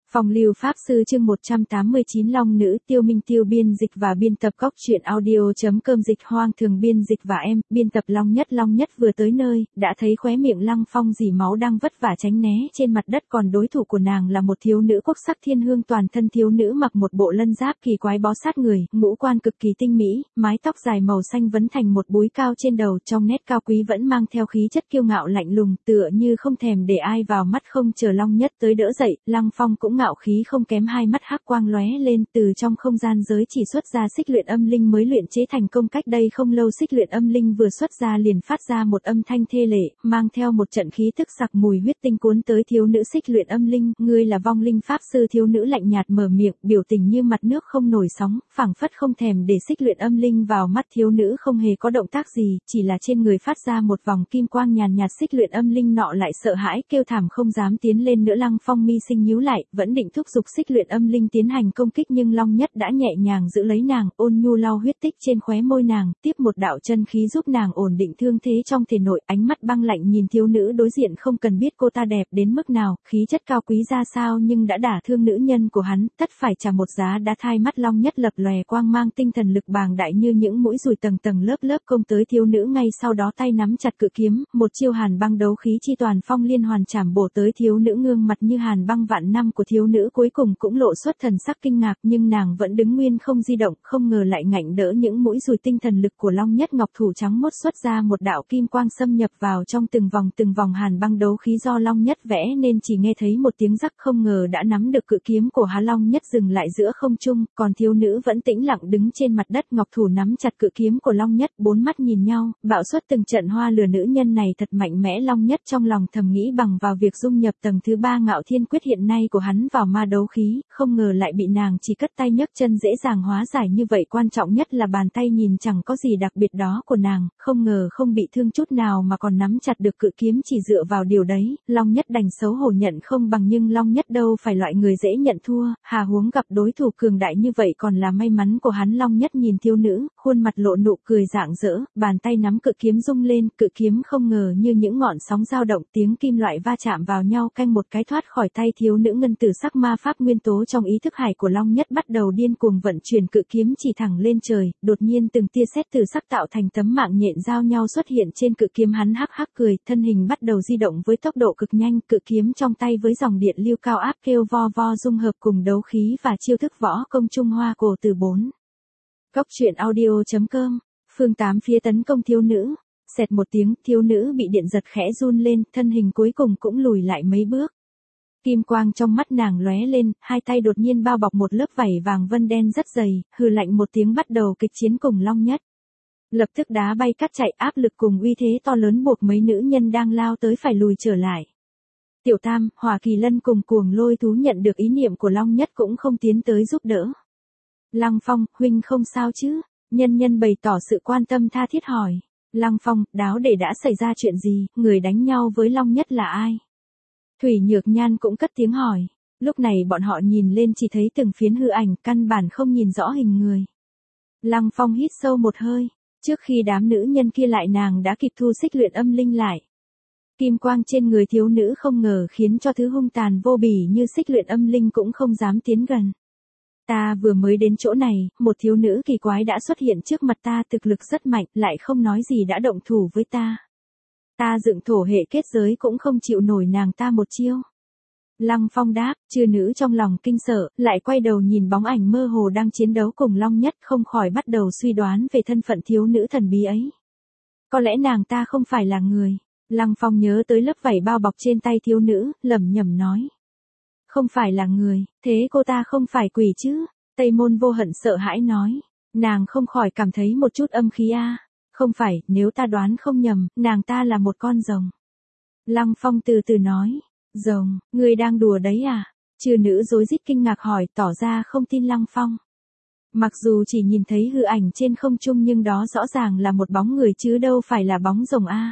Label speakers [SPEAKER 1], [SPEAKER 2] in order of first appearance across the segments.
[SPEAKER 1] Phong Lưu Pháp Sư chương 189 Long Nữ Tiêu Minh Tiêu biên dịch và biên tập Cốc Truyện Audio.com dịch Hoang Thường biên dịch và em, biên tập Long Nhất vừa tới nơi, đã thấy khóe miệng Lăng Phong dì máu đang vất vả tránh né trên mặt đất, còn đối thủ của nàng là một thiếu nữ quốc sắc thiên hương, toàn thân thiếu nữ mặc một bộ lân giáp kỳ quái bó sát người, ngũ quan cực kỳ tinh mỹ, mái tóc dài màu xanh vấn thành một búi cao trên đầu, trong nét cao quý vẫn mang theo khí chất kiêu ngạo lạnh lùng, tựa như không thèm để ai vào mắt. Không chờ Long Nhất tới đỡ dậy, Lăng Phong cũng ngạo khí không kém, hai mắt hắc quang lóe lên, từ trong không gian giới chỉ xuất ra xích luyện âm linh mới luyện chế thành công cách đây không lâu. Xích luyện âm linh vừa xuất ra liền phát ra một âm thanh thê lệ, mang theo một trận khí tức sặc mùi huyết tinh cuốn tới thiếu nữ. Xích luyện âm linh, ngươi là vong linh pháp sư? Thiếu nữ lạnh nhạt mở miệng, biểu tình như mặt nước không nổi sóng, phảng phất không thèm để xích luyện âm linh vào mắt. Thiếu nữ không hề có động tác gì, chỉ là trên người phát ra một vòng kim quang nhàn nhạt. Xích luyện âm linh nọ lại sợ hãi kêu thảm không dám tiến lên nữa. Lăng Phong mi sinh nhíu lại, vẫn định thúc giục xích luyện âm linh tiến hành công kích, nhưng Long Nhất đã nhẹ nhàng giữ lấy nàng, ôn nhu lau huyết tích trên khóe môi nàng, tiếp một đạo chân khí giúp nàng ổn định thương thế trong thể nội. Ánh mắt băng lạnh nhìn thiếu nữ đối diện, không cần biết cô ta đẹp đến mức nào, khí chất cao quý ra sao, nhưng đã đả thương nữ nhân của hắn, tất phải trả một giá đắt. Hai mắt Long Nhất lập lòe quang mang, tinh thần lực bàng đại như những mũi dùi tầng tầng lớp lớp công tới thiếu nữ. Ngay sau đó tay nắm chặt cự kiếm, một chiêu hàn băng đấu khí chi toàn phong liên hoàn chảm bổ tới thiếu nữ. Gương mặt như hàn băng vạn năm của thiếu nữ cuối cùng cũng lộ xuất thần sắc kinh ngạc, nhưng nàng vẫn đứng nguyên không di động, không ngờ lại ngạnh đỡ những mũi dùi tinh thần lực của Long Nhất. Ngọc thủ trắng mốt xuất ra một đạo kim quang xâm nhập vào trong từng vòng hàn băng đấu khí do Long Nhất vẽ nên chỉ nghe thấy một tiếng rắc, không ngờ đã nắm được cự kiếm của hắn. Long Nhất dừng lại giữa không trung, còn thiếu nữ vẫn tĩnh lặng đứng trên mặt đất. Ngọc thủ nắm chặt cự kiếm của Long Nhất, bốn mắt nhìn nhau, bạo xuất từng trận hoa lửa. Nữ nhân này thật mạnh mẽ. Long Nhất trong lòng thầm nghĩ, bằng vào việc dung nhập tầng thứ 3 Ngạo Thiên Quyết hiện nay của hắn vào ma đấu khí, không ngờ lại bị nàng chỉ cất tay nhấc chân dễ dàng hóa giải như vậy. Quan trọng nhất là bàn tay nhìn chẳng có gì đặc biệt đó của nàng, không ngờ không bị thương chút nào mà còn nắm chặt được cự kiếm. Chỉ dựa vào điều đấy, Long Nhất đành xấu hổ nhận không bằng, nhưng Long Nhất đâu phải loại người dễ nhận thua, hà huống gặp đối thủ cường đại như vậy còn là may mắn của hắn. Long Nhất nhìn thiếu nữ, khuôn mặt lộ nụ cười rạng rỡ, bàn tay nắm cự kiếm rung lên, cự kiếm không ngờ như những ngọn sóng dao động, tiếng kim loại va chạm vào nhau canh một cái thoát khỏi tay thiếu nữ. Ngân tử sắc ma pháp nguyên tố trong ý thức hải của Long Nhất bắt đầu điên cuồng vận chuyển, cự kiếm chỉ thẳng lên trời, đột nhiên từng tia sét từ sắc tạo thành tấm mạng nhện giao nhau xuất hiện trên cự kiếm. Hắn hắc hắc cười, thân hình bắt đầu di động với tốc độ cực nhanh, cự kiếm trong tay với dòng điện lưu cao áp kêu vo vo dung hợp cùng đấu khí và chiêu thức võ công Trung Hoa cổ từ 4. Cốc Truyện Audio.com, phương 8 phía tấn công thiếu nữ. Xẹt một tiếng, thiếu nữ bị điện giật khẽ run lên, thân hình cuối cùng cũng lùi lại mấy bước. Kim quang trong mắt nàng lóe lên, hai tay đột nhiên bao bọc một lớp vảy vàng vân đen rất dày, hừ lạnh một tiếng bắt đầu kịch chiến cùng Long Nhất. Lập tức đá bay cắt chạy, áp lực cùng uy thế to lớn buộc mấy nữ nhân đang lao tới phải lùi trở lại. Tiểu Tam, Hỏa Kỳ Lân cùng Cuồng Lôi Thú nhận được ý niệm của Long Nhất cũng không tiến tới giúp đỡ. Lăng Phong, huynh không sao chứ? Nhân nhân bày tỏ sự quan tâm tha thiết hỏi. Lăng Phong, đáo để đã xảy ra chuyện gì, người đánh nhau với Long Nhất là ai? Thủy Nhược Nhan cũng cất tiếng hỏi. Lúc này bọn họ nhìn lên chỉ thấy từng phiến hư ảnh, căn bản không nhìn rõ hình người. Lăng Phong hít sâu một hơi, trước khi đám nữ nhân kia lại nàng đã kịp thu xích luyện âm linh lại. Kim quang trên người thiếu nữ không ngờ khiến cho thứ hung tàn vô bỉ như xích luyện âm linh cũng không dám tiến gần. Ta vừa mới đến chỗ này, một thiếu nữ kỳ quái đã xuất hiện trước mặt ta, thực lực rất mạnh, lại không nói gì đã động thủ với ta. Ta dựng thổ hệ kết giới cũng không chịu nổi nàng ta một chiêu. Lăng Phong đáp, chư nữ trong lòng kinh sợ, lại quay đầu nhìn bóng ảnh mơ hồ đang chiến đấu cùng Long Nhất, không khỏi bắt đầu suy đoán về thân phận thiếu nữ thần bí ấy. Có lẽ nàng ta không phải là người. Lăng Phong nhớ tới lớp vảy bao bọc trên tay thiếu nữ, lẩm nhẩm nói. Không phải là người, thế cô ta không phải quỷ chứ? Tây Môn Vô Hận sợ hãi nói. Nàng không khỏi cảm thấy một chút âm khí a. Không phải, nếu ta đoán không nhầm, nàng ta là một con rồng. Lăng Phong từ từ nói. Rồng, ngươi đang đùa đấy à? Chư nữ rối rít kinh ngạc hỏi, tỏ ra không tin Lăng Phong. Mặc dù chỉ nhìn thấy hư ảnh trên không trung nhưng đó rõ ràng là một bóng người chứ đâu phải là bóng rồng a.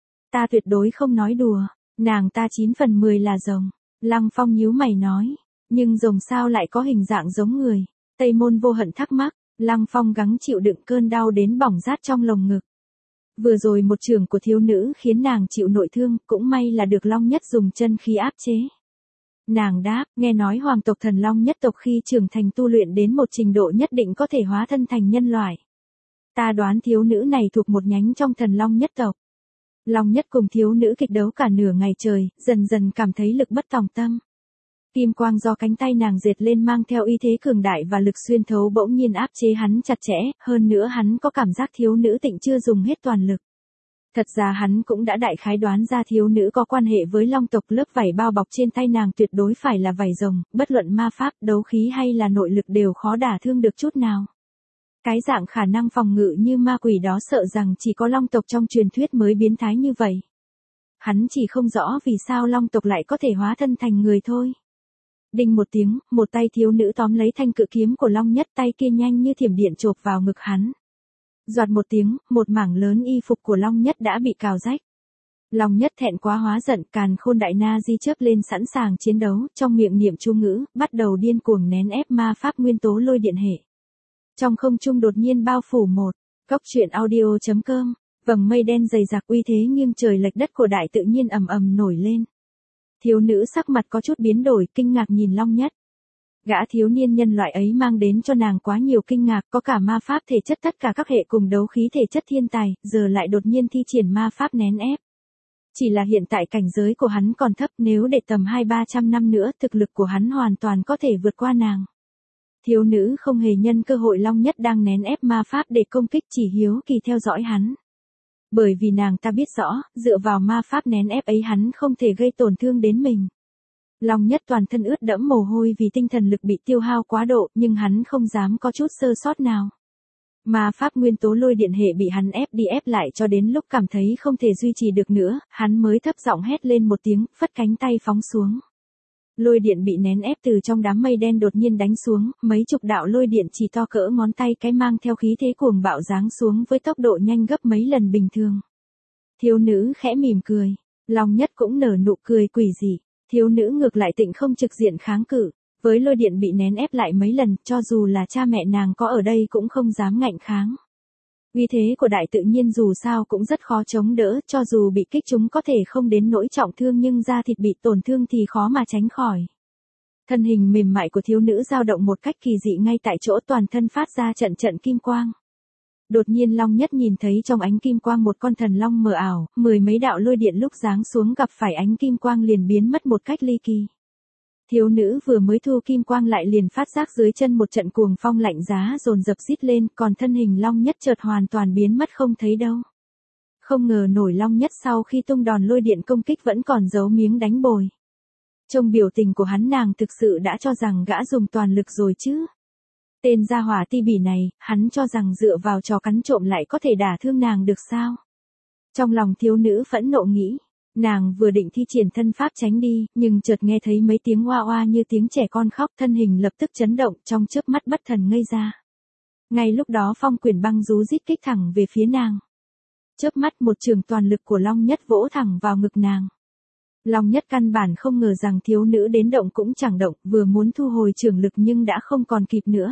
[SPEAKER 1] Ta tuyệt đối không nói đùa, nàng ta 9 phần 10 là rồng. Lăng Phong nhíu mày nói, nhưng rồng sao lại có hình dạng giống người? Tây Môn Vô Hận thắc mắc. Lăng Phong gắng chịu đựng cơn đau đến bỏng rát trong lồng ngực. Vừa rồi một chưởng của thiếu nữ khiến nàng chịu nội thương, cũng may là được Long Nhất dùng chân khí áp chế. Nàng đáp, nghe nói hoàng tộc thần long nhất tộc khi trưởng thành tu luyện đến một trình độ nhất định có thể hóa thân thành nhân loại. Ta đoán thiếu nữ này thuộc một nhánh trong thần long nhất tộc. Long nhất cùng thiếu nữ kịch đấu cả nửa ngày trời, dần dần cảm thấy lực bất tòng tâm. Kim quang do cánh tay nàng dệt lên mang theo uy thế cường đại và lực xuyên thấu bỗng nhiên áp chế hắn chặt chẽ, hơn nữa hắn có cảm giác thiếu nữ tịnh chưa dùng hết toàn lực. Thật ra hắn cũng đã đại khái đoán ra thiếu nữ có quan hệ với long tộc, lớp vảy bao bọc trên tay nàng tuyệt đối phải là vảy rồng, bất luận ma pháp, đấu khí hay là nội lực đều khó đả thương được chút nào. Cái dạng khả năng phòng ngự như ma quỷ đó sợ rằng chỉ có long tộc trong truyền thuyết mới biến thái như vậy. Hắn chỉ không rõ vì sao long tộc lại có thể hóa thân thành người thôi. Đinh một tiếng, một tay thiếu nữ tóm lấy thanh cự kiếm của long nhất, tay kia nhanh như thiểm điện chộp vào ngực hắn. Doạt một tiếng, một mảng lớn y phục của long nhất đã bị cào rách. Long nhất thẹn quá hóa giận, càn khôn đại na di chớp lên sẵn sàng chiến đấu, trong miệng niệm chú ngữ, bắt đầu điên cuồng nén ép ma pháp nguyên tố lôi điện hệ. Trong không trung đột nhiên bao phủ một góc truyện audio.com, vầng mây đen dày đặc uy thế nghiêng trời lệch đất của đại tự nhiên ầm ầm nổi lên. Thiếu nữ sắc mặt có chút biến đổi, kinh ngạc nhìn long nhất. Gã thiếu niên nhân loại ấy mang đến cho nàng quá nhiều kinh ngạc, có cả ma pháp thể chất tất cả các hệ cùng đấu khí thể chất thiên tài, giờ lại đột nhiên thi triển ma pháp nén ép. Chỉ là hiện tại cảnh giới của hắn còn thấp, nếu để tầm 200-300 năm nữa thực lực của hắn hoàn toàn có thể vượt qua nàng. Thiếu nữ không hề nhân cơ hội long nhất đang nén ép ma pháp để công kích, chỉ hiếu kỳ theo dõi hắn. Bởi vì nàng ta biết rõ, dựa vào ma pháp nén ép ấy hắn không thể gây tổn thương đến mình. Long nhất toàn thân ướt đẫm mồ hôi vì tinh thần lực bị tiêu hao quá độ, nhưng hắn không dám có chút sơ sót nào. Ma pháp nguyên tố lôi điện hệ bị hắn ép đi ép lại cho đến lúc cảm thấy không thể duy trì được nữa, hắn mới thấp giọng hét lên một tiếng, phất cánh tay phóng xuống. Lôi điện bị nén ép từ trong đám mây đen đột nhiên đánh xuống, mấy chục đạo lôi điện chỉ to cỡ ngón tay cái mang theo khí thế cuồng bạo giáng xuống với tốc độ nhanh gấp mấy lần bình thường. Thiếu nữ khẽ mỉm cười, long nhất cũng nở nụ cười quỷ dị. Thiếu nữ ngược lại tịnh không trực diện kháng cự, với lôi điện bị nén ép lại mấy lần, cho dù là cha mẹ nàng có ở đây cũng không dám ngạnh kháng. Uy thế của đại tự nhiên dù sao cũng rất khó chống đỡ, cho dù bị kích chúng có thể không đến nỗi trọng thương nhưng da thịt bị tổn thương thì khó mà tránh khỏi. Thân hình mềm mại của thiếu nữ dao động một cách kỳ dị ngay tại chỗ, toàn thân phát ra trận trận kim quang. Đột nhiên long nhất nhìn thấy trong ánh kim quang một con thần long mờ ảo, mười mấy đạo lôi điện lúc giáng xuống gặp phải ánh kim quang liền biến mất một cách ly kỳ. Thiếu nữ vừa mới thu kim quang lại liền phát giác dưới chân một trận cuồng phong lạnh giá dồn dập rít lên, còn thân hình long nhất chợt hoàn toàn biến mất không thấy đâu. Không ngờ nổi long nhất sau khi tung đòn lôi điện công kích vẫn còn giấu miếng đánh bồi. Trong biểu tình của hắn nàng thực sự đã cho rằng gã dùng toàn lực rồi chứ. Tên gia hỏa ti bỉ này, hắn cho rằng dựa vào trò cắn trộm lại có thể đả thương nàng được sao? Trong lòng thiếu nữ phẫn nộ nghĩ, nàng vừa định thi triển thân pháp tránh đi, nhưng chợt nghe thấy mấy tiếng oa oa như tiếng trẻ con khóc, thân hình lập tức chấn động, trong chớp mắt bất thần ngây ra. Ngay lúc đó phong quyển băng rú rít kích thẳng về phía nàng. Chớp mắt một trường toàn lực của long nhất vỗ thẳng vào ngực nàng. Long nhất căn bản không ngờ rằng thiếu nữ đến động cũng chẳng động, vừa muốn thu hồi trường lực nhưng đã không còn kịp nữa.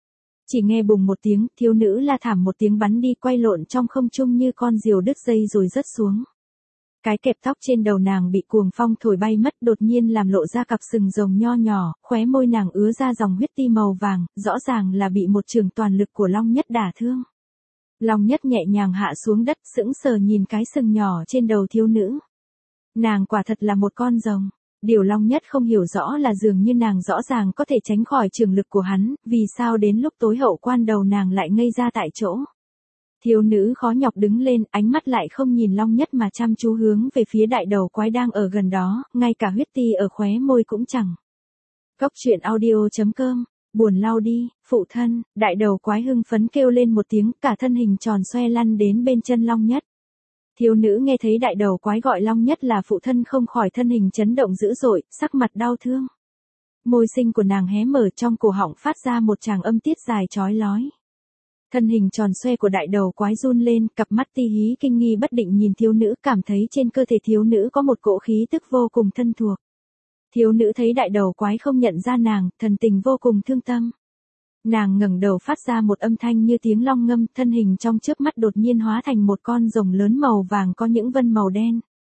[SPEAKER 1] Chỉ nghe bùng một tiếng, thiếu nữ la thảm một tiếng bắn đi, quay lộn trong không trung như con diều đứt dây rồi rớt xuống. Cái kẹp tóc trên đầu nàng bị cuồng phong thổi bay mất, đột nhiên làm lộ ra cặp sừng rồng nho nhỏ, khóe môi nàng ứa ra dòng huyết ti màu vàng, rõ ràng là bị một trường toàn lực của long nhất đả thương. Long nhất nhẹ nhàng hạ xuống đất, sững sờ nhìn cái sừng nhỏ trên đầu thiếu nữ. Nàng quả thật là một con rồng. Điều long nhất không hiểu rõ là dường như nàng rõ ràng có thể tránh khỏi trường lực của hắn, vì sao đến lúc tối hậu quan đầu nàng lại ngây ra tại chỗ. Thiếu nữ khó nhọc đứng lên, ánh mắt lại không nhìn long nhất mà chăm chú hướng về phía đại đầu quái đang ở gần đó, ngay cả huyết ti ở khóe môi cũng chẳng. Góc truyện audio.com, buồn lau đi, phụ thân, đại đầu quái hưng phấn kêu lên một tiếng, cả thân hình tròn xoe lăn đến bên chân long nhất. Thiếu nữ nghe thấy đại đầu quái gọi long nhất là phụ thân không khỏi thân hình chấn động dữ dội, sắc mặt đau thương. Môi xinh của nàng hé mở, trong cổ họng phát ra một tràng âm tiết dài chói lói. Thân hình tròn xoe của đại đầu quái run lên, cặp mắt ti hí kinh nghi bất định nhìn thiếu nữ, cảm thấy trên cơ thể thiếu nữ có một cỗ khí tức vô cùng thân thuộc. Thiếu nữ thấy đại đầu quái không nhận ra nàng, thần tình vô cùng thương tâm. Nàng ngẩng đầu phát ra một âm thanh như tiếng long ngâm, thân hình trong chớp mắt đột nhiên hóa thành một con rồng lớn màu vàng có những vân màu đen.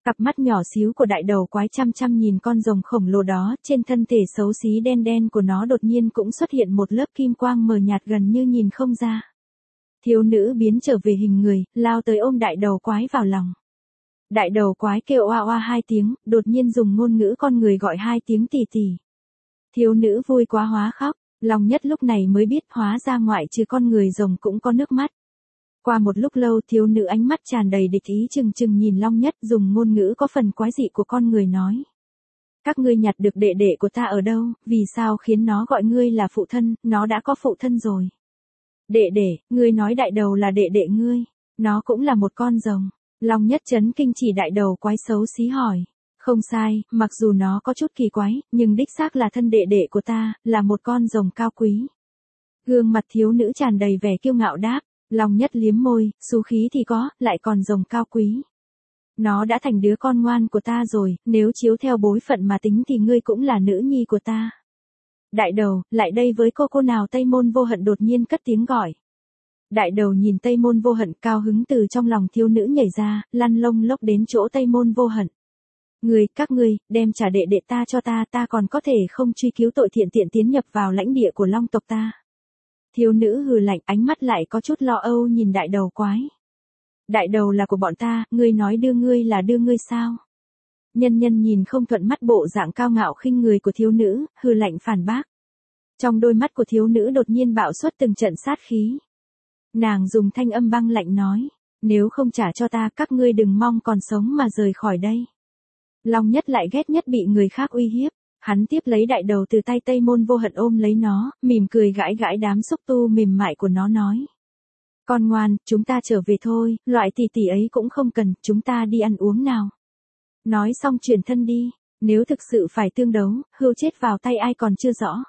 [SPEAKER 1] Cặp mắt nhỏ xíu của đại đầu quái chăm chăm nhìn con rồng khổng lồ đó, trên thân thể xấu xí đen đen của nó đột nhiên cũng xuất hiện một lớp kim quang mờ nhạt gần như nhìn không ra. Thiếu nữ biến trở về hình người, lao tới ôm đại đầu quái vào lòng. Đại đầu quái kêu oa oa 2 tiếng, đột nhiên dùng ngôn ngữ con người gọi 2 tiếng tỷ tỷ. Thiếu nữ vui quá hóa khóc, Long Nhất lúc này mới biết hóa ra ngoại trừ con người rồng cũng có nước mắt. Qua một lúc lâu thiếu nữ ánh mắt tràn đầy địch ý chừng chừng nhìn Long Nhất dùng ngôn ngữ có phần quái dị của con người nói. Các ngươi nhặt được đệ đệ của ta ở đâu, vì sao khiến nó gọi ngươi là phụ thân, nó đã có phụ thân rồi. Đệ đệ, ngươi nói đại đầu là đệ đệ ngươi, nó cũng là một con rồng. Long Nhất chấn kinh chỉ đại đầu quái xấu xí hỏi. Không sai, mặc dù nó có chút kỳ quái, nhưng đích xác là thân đệ đệ của ta, là một con rồng cao quý. Gương mặt thiếu nữ tràn đầy vẻ kiêu ngạo đáp. Long Nhất liếm môi, xú khí thì có, lại còn rồng cao quý. Nó đã thành đứa con ngoan của ta rồi, nếu chiếu theo bối phận mà tính thì ngươi cũng là nữ nhi của ta. Đại đầu, lại đây với cô nào. Tây Môn Vô Hận đột nhiên cất tiếng gọi. Đại đầu nhìn Tây Môn Vô Hận cao hứng từ trong lòng thiếu nữ nhảy ra, lăn lông lốc đến chỗ Tây Môn Vô Hận. Các ngươi, đem trả đệ đệ ta cho ta còn có thể không truy cứu tội thiện tiện tiến nhập vào lãnh địa của Long tộc ta. Thiếu nữ hừ lạnh, ánh mắt lại có chút lo âu nhìn đại đầu quái. Đại đầu là của bọn ta, ngươi nói đưa ngươi là đưa ngươi sao? Nhân nhìn không thuận mắt bộ dạng cao ngạo khinh người của thiếu nữ, hừ lạnh phản bác. Trong đôi mắt của thiếu nữ đột nhiên bạo xuất từng trận sát khí. Nàng dùng thanh âm băng lạnh nói, nếu không trả cho ta các ngươi đừng mong còn sống mà rời khỏi đây. Long Nhất lại ghét nhất bị người khác uy hiếp. Hắn tiếp lấy đại đầu từ tay Tây Môn Vô Hận ôm lấy nó, mỉm cười gãi gãi đám xúc tu mềm mại của nó nói. Con ngoan, chúng ta trở về thôi, loại tỷ tỷ ấy cũng không cần, chúng ta đi ăn uống nào. Nói xong chuyển thân đi, nếu thực sự phải tương đấu, hươu chết vào tay ai còn chưa rõ.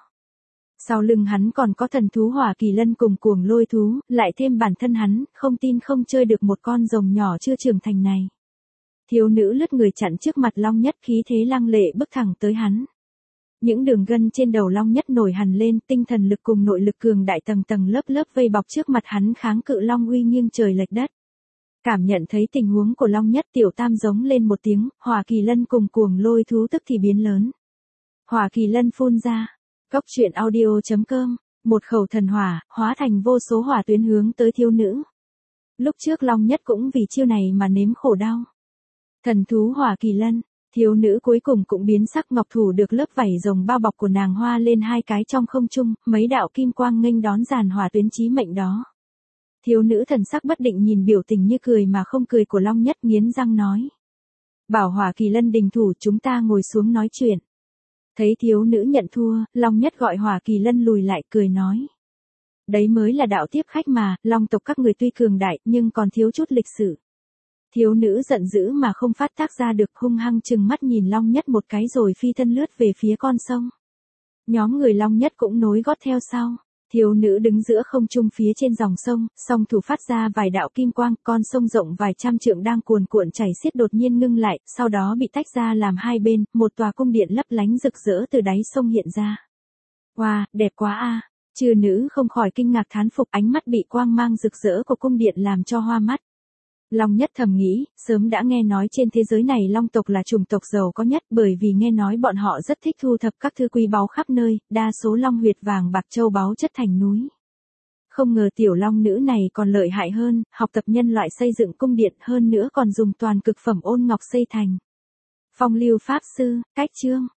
[SPEAKER 1] Sau lưng hắn còn có thần thú Hỏa Kỳ Lân cùng cuồng lôi thú, lại thêm bản thân hắn, không tin không chơi được một con rồng nhỏ chưa trưởng thành này. Thiếu nữ lướt người chặn trước mặt Long Nhất khí thế lăng lệ bước thẳng tới hắn. Những đường gân trên đầu Long Nhất nổi hằn lên, tinh thần lực cùng nội lực cường đại tầng tầng lớp lớp vây bọc trước mặt hắn kháng cự Long uy nghiêng trời lệch đất. Cảm nhận thấy tình huống của Long Nhất Tiểu Tam giống lên một tiếng, Hỏa Kỳ Lân cùng cuồng lôi thú tức thì biến lớn. Hỏa Kỳ Lân phun ra. Góc truyện audio.com, một khẩu thần hỏa, hóa thành vô số hỏa tuyến hướng tới thiếu nữ. Lúc trước Long Nhất cũng vì chiêu này mà nếm khổ đau. Thần thú Hỏa Kỳ Lân. Thiếu nữ cuối cùng cũng biến sắc, ngọc thủ được lớp vảy rồng bao bọc của nàng hoa lên 2 cái trong không trung, mấy đạo kim quang nghênh đón giàn hỏa tuyến chí mệnh đó. Thiếu nữ thần sắc bất định nhìn biểu tình như cười mà không cười của Long Nhất, nghiến răng nói. Bảo Hỏa Kỳ Lân đình thủ, chúng ta ngồi xuống nói chuyện. Thấy thiếu nữ nhận thua, Long Nhất gọi Hỏa Kỳ Lân lùi lại cười nói. Đấy mới là đạo tiếp khách mà, Long tộc các người tuy cường đại nhưng còn thiếu chút lịch sử. Thiếu nữ giận dữ mà không phát tác ra được, hung hăng chừng mắt nhìn Long Nhất một cái rồi phi thân lướt về phía con sông. Nhóm người Long Nhất cũng nối gót theo sau. Thiếu nữ đứng giữa không trung phía trên dòng sông, song thủ phát ra vài đạo kim quang, con sông rộng vài trăm trượng đang cuồn cuộn chảy xiết đột nhiên ngưng lại, sau đó bị tách ra làm hai bên, một tòa cung điện lấp lánh rực rỡ từ đáy sông hiện ra. Wow, đẹp quá a! Chư nữ không khỏi kinh ngạc thán phục, ánh mắt bị quang mang rực rỡ của cung điện làm cho hoa mắt. Long Nhất thầm nghĩ, sớm đã nghe nói trên thế giới này Long tộc là chủng tộc giàu có nhất, bởi vì nghe nói bọn họ rất thích thu thập các thứ quý báu khắp nơi, đa số long huyệt vàng bạc châu báu chất thành núi. Không ngờ tiểu long nữ này còn lợi hại hơn, học tập nhân loại xây dựng cung điện, hơn nữa còn dùng toàn cực phẩm ôn ngọc xây thành. Phong Lưu Pháp Sư, Cách Chương